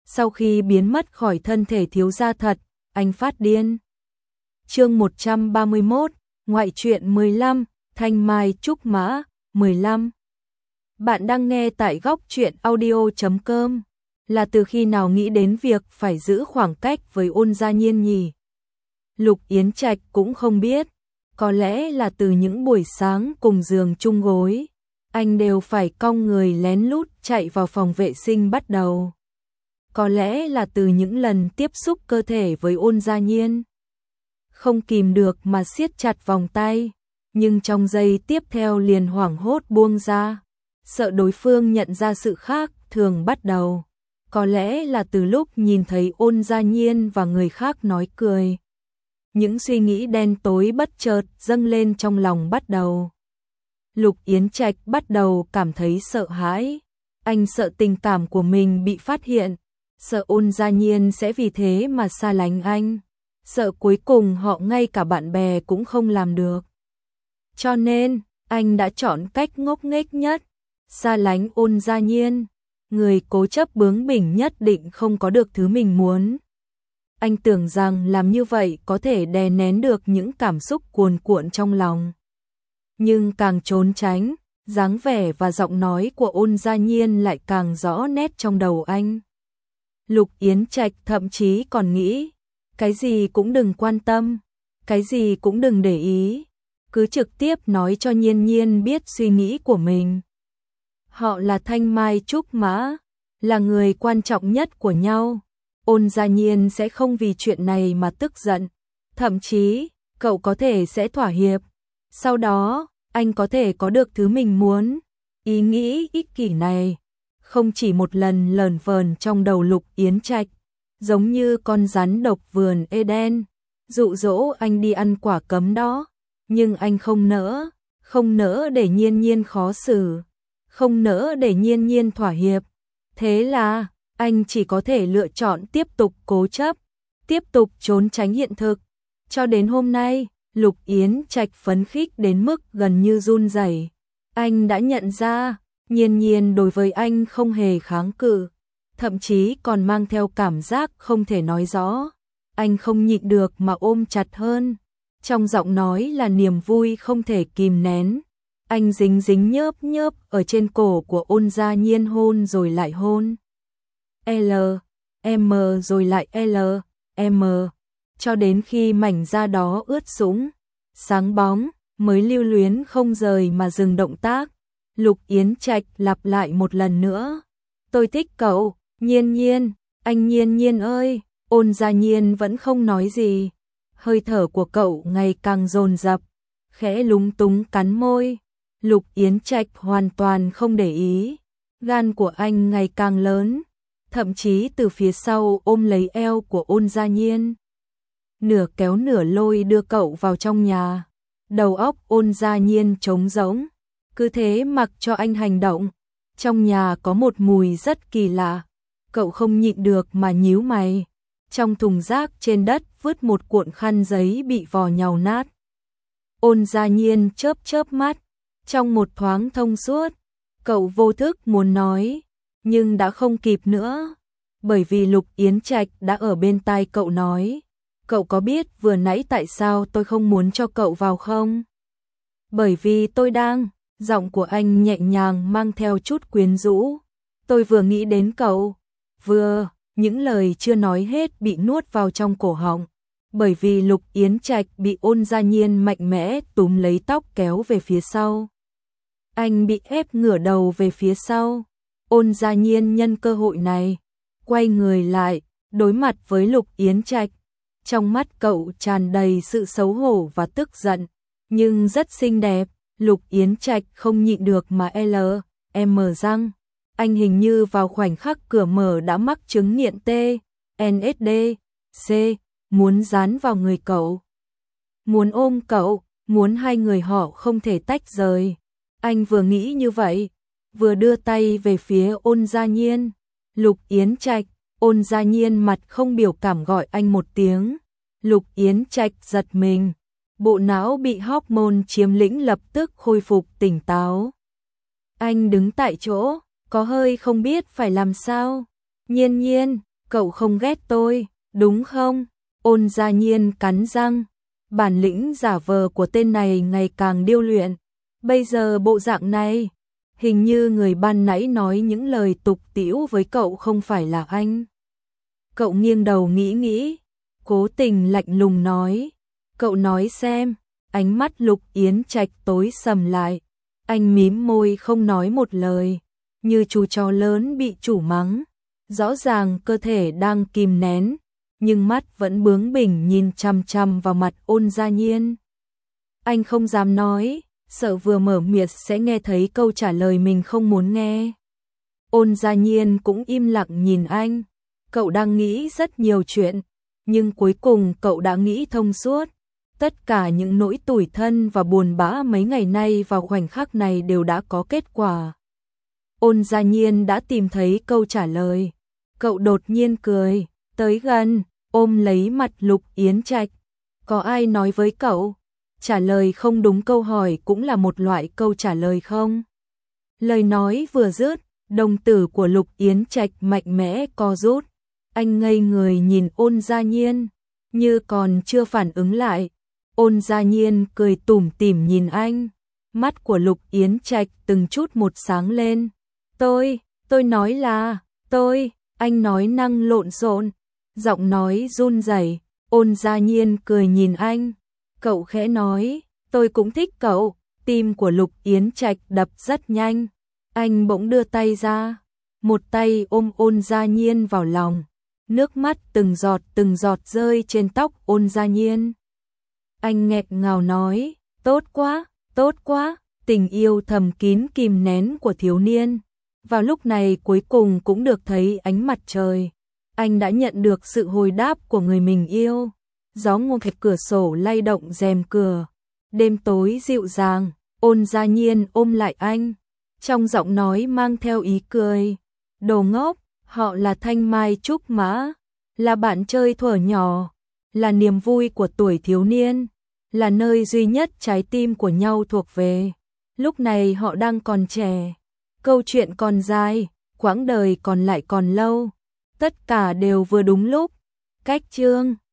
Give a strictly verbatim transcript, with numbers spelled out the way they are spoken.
Sau khi biến mất khỏi thân thể thiếu gia thật, anh phát điên. Chương một trăm ba mươi mốt, ngoại truyện mười lăm, Thanh Mai Trúc Mã, mười lăm. Bạn đang nghe tại góc truyện audio chấm com. Là từ khi nào nghĩ đến việc phải giữ khoảng cách với Ôn Gia Nhiên nhỉ? Lục Yến Trạch cũng không biết, có lẽ là từ những buổi sáng cùng giường chung gối, anh đều phải cong người lén lút chạy vào phòng vệ sinh bắt đầu. Có lẽ là từ những lần tiếp xúc cơ thể với Ôn Gia Nhiên, không kìm được mà siết chặt vòng tay, nhưng trong giây tiếp theo liền hoảng hốt buông ra, sợ đối phương nhận ra sự khác thường bắt đầu. Có lẽ là từ lúc nhìn thấy Ôn Gia Nhiên và người khác nói cười, những suy nghĩ đen tối bất chợt dâng lên trong lòng bắt đầu. Lục Yến Trạch bắt đầu cảm thấy sợ hãi, anh sợ tình cảm của mình bị phát hiện, sợ Ôn Gia Nhiên sẽ vì thế mà xa lánh anh, sợ cuối cùng họ ngay cả bạn bè cũng không làm được. Cho nên, anh đã chọn cách ngốc nghếch nhất, xa lánh Ôn Gia Nhiên, người cố chấp bướng bỉnh nhất định không có được thứ mình muốn. Anh tưởng rằng làm như vậy có thể đè nén được những cảm xúc cuồn cuộn trong lòng. Nhưng càng trốn tránh, dáng vẻ và giọng nói của Ôn Gia Nhiên lại càng rõ nét trong đầu anh. Lục Yến Trạch thậm chí còn nghĩ, cái gì cũng đừng quan tâm, cái gì cũng đừng để ý, cứ trực tiếp nói cho Nhiên Nhiên biết suy nghĩ của mình. Họ là Thanh Mai Trúc Mã, là người quan trọng nhất của nhau. Ôn Gia Nhiên sẽ không vì chuyện này mà tức giận, thậm chí, cậu có thể sẽ thỏa hiệp. Sau đó, anh có thể có được thứ mình muốn. Ý nghĩ ích kỷ này không chỉ một lần lờn vờn trong đầu Lục Yến Trạch, giống như con rắn độc vườn Eden, dụ dỗ anh đi ăn quả cấm đó, nhưng anh không nỡ, không nỡ để Nhiên Nhiên khó xử, không nỡ để Nhiên Nhiên thỏa hiệp. Thế là, anh chỉ có thể lựa chọn tiếp tục cố chấp, tiếp tục trốn tránh hiện thực. Cho đến hôm nay, Lục Yến Trạch phấn khích đến mức gần như run rẩy. Anh đã nhận ra, Nhiên Nhiên đối với anh không hề kháng cự, thậm chí còn mang theo cảm giác không thể nói rõ. Anh không nhịn được mà ôm chặt hơn, trong giọng nói là niềm vui không thể kìm nén. Anh dính dính nhớp nhớp ở trên cổ của Ôn Gia Nhiên, hôn rồi lại hôn. L, M rồi lại L, M, cho đến khi mảnh da đó ướt sũng, sáng bóng, mới lưu luyến không rời mà dừng động tác. Lục Yến Trạch lặp lại một lần nữa. Tôi thích cậu, Nhiên Nhiên, anh Nhiên Nhiên ơi. Ôn Gia Nhiên vẫn không nói gì. Hơi thở của cậu ngày càng dồn dập, khẽ lúng túng cắn môi. Lục Yến Trạch hoàn toàn không để ý. Gan của anh ngày càng lớn, thậm chí từ phía sau ôm lấy eo của Ôn Gia Nhiên, nửa kéo nửa lôi đưa cậu vào trong nhà. Đầu óc Ôn Gia Nhiên trống rỗng, cứ thế mặc cho anh hành động. Trong nhà có một mùi rất kỳ lạ, cậu không nhịn được mà nhíu mày. Trong thùng rác trên đất vứt một cuộn khăn giấy bị vò nhàu nát. Ôn Gia Nhiên chớp chớp mắt, trong một thoáng thông suốt, cậu vô thức muốn nói, nhưng đã không kịp nữa, bởi vì Lục Yến Trạch đã ở bên tai cậu nói. Cậu có biết vừa nãy tại sao tôi không muốn cho cậu vào không? Bởi vì tôi đang, giọng của anh nhẹ nhàng mang theo chút quyến rũ. Tôi vừa nghĩ đến cậu, vừa, những lời chưa nói hết bị nuốt vào trong cổ họng, bởi vì Lục Yến Trạch bị Ôn Gia Nhiên mạnh mẽ túm lấy tóc kéo về phía sau. Anh bị ép ngửa đầu về phía sau. Ôn Gia Nhiên nhân cơ hội này, quay người lại, đối mặt với Lục Yến Trạch. Trong mắt cậu tràn đầy sự xấu hổ và tức giận, nhưng rất xinh đẹp. Lục Yến Trạch không nhịn được mà L, M răng. Anh hình như vào khoảnh khắc cửa mở đã mắc chứng nghiện T, N S D, C, muốn dán vào người cậu, muốn ôm cậu, muốn hai người họ không thể tách rời. Anh vừa nghĩ như vậy, vừa đưa tay về phía Ôn Gia Nhiên. Lục Yến Trạch. Ôn Gia Nhiên mặt không biểu cảm gọi anh một tiếng. Lục Yến Trạch giật mình, bộ não bị hormone chiếm lĩnh lập tức khôi phục tỉnh táo. Anh đứng tại chỗ, có hơi không biết phải làm sao. Nhiên Nhiên, cậu không ghét tôi, đúng không? Ôn Gia Nhiên cắn răng, bản lĩnh giả vờ của tên này ngày càng điêu luyện. Bây giờ bộ dạng này, hình như người ban nãy nói những lời tục tĩu với cậu không phải là anh. Cậu nghiêng đầu nghĩ nghĩ, cố tình lạnh lùng nói, cậu nói xem. Ánh mắt Lục Yến Trạch tối sầm lại, anh mím môi không nói một lời, như chú chó lớn bị chủ mắng, rõ ràng cơ thể đang kìm nén, nhưng mắt vẫn bướng bỉnh nhìn chằm chằm vào mặt Ôn Gia Nhiên. Anh không dám nói, sợ vừa mở miệng sẽ nghe thấy câu trả lời mình không muốn nghe. Ôn Gia Nhiên cũng im lặng nhìn anh, cậu đang nghĩ rất nhiều chuyện, nhưng cuối cùng cậu đã nghĩ thông suốt. Tất cả những nỗi tủi thân và buồn bã mấy ngày nay vào khoảnh khắc này đều đã có kết quả. Ôn Gia Nhiên đã tìm thấy câu trả lời. Cậu đột nhiên cười, tới gần, ôm lấy mặt Lục Yến Trạch. Có ai nói với cậu, trả lời không đúng câu hỏi cũng là một loại câu trả lời không? Lời nói vừa dứt, đồng tử của Lục Yến Trạch mạnh mẽ co rút. Anh ngây người nhìn Ôn Gia Nhiên, như còn chưa phản ứng lại. Ôn Gia Nhiên cười tủm tỉm nhìn anh, mắt của Lục Yến Trạch từng chút một sáng lên. Tôi, tôi nói là, tôi, anh nói năng lộn xộn, giọng nói run rẩy. Ôn Gia Nhiên cười nhìn anh, cậu khẽ nói, tôi cũng thích cậu. Tim của Lục Yến Trạch đập rất nhanh, anh bỗng đưa tay ra, một tay ôm Ôn Gia Nhiên vào lòng, nước mắt từng giọt từng giọt rơi trên tóc Ôn Gia Nhiên. Anh nghẹn ngào nói, tốt quá, tốt quá, tình yêu thầm kín kìm nén của thiếu niên. Vào lúc này cuối cùng cũng được thấy ánh mặt trời. Anh đã nhận được sự hồi đáp của người mình yêu. Gió ngô khép cửa sổ lay động rèm cửa. Đêm tối dịu dàng, Ôn Gia Nhiên ôm lại anh. Trong giọng nói mang theo ý cười. Đồ ngốc, họ là Thanh Mai Trúc Mã, là bạn chơi thuở nhỏ, là niềm vui của tuổi thiếu niên, là nơi duy nhất trái tim của nhau thuộc về. Lúc này họ đang còn trẻ, câu chuyện còn dài, quãng đời còn lại còn lâu, tất cả đều vừa đúng lúc. Cách chương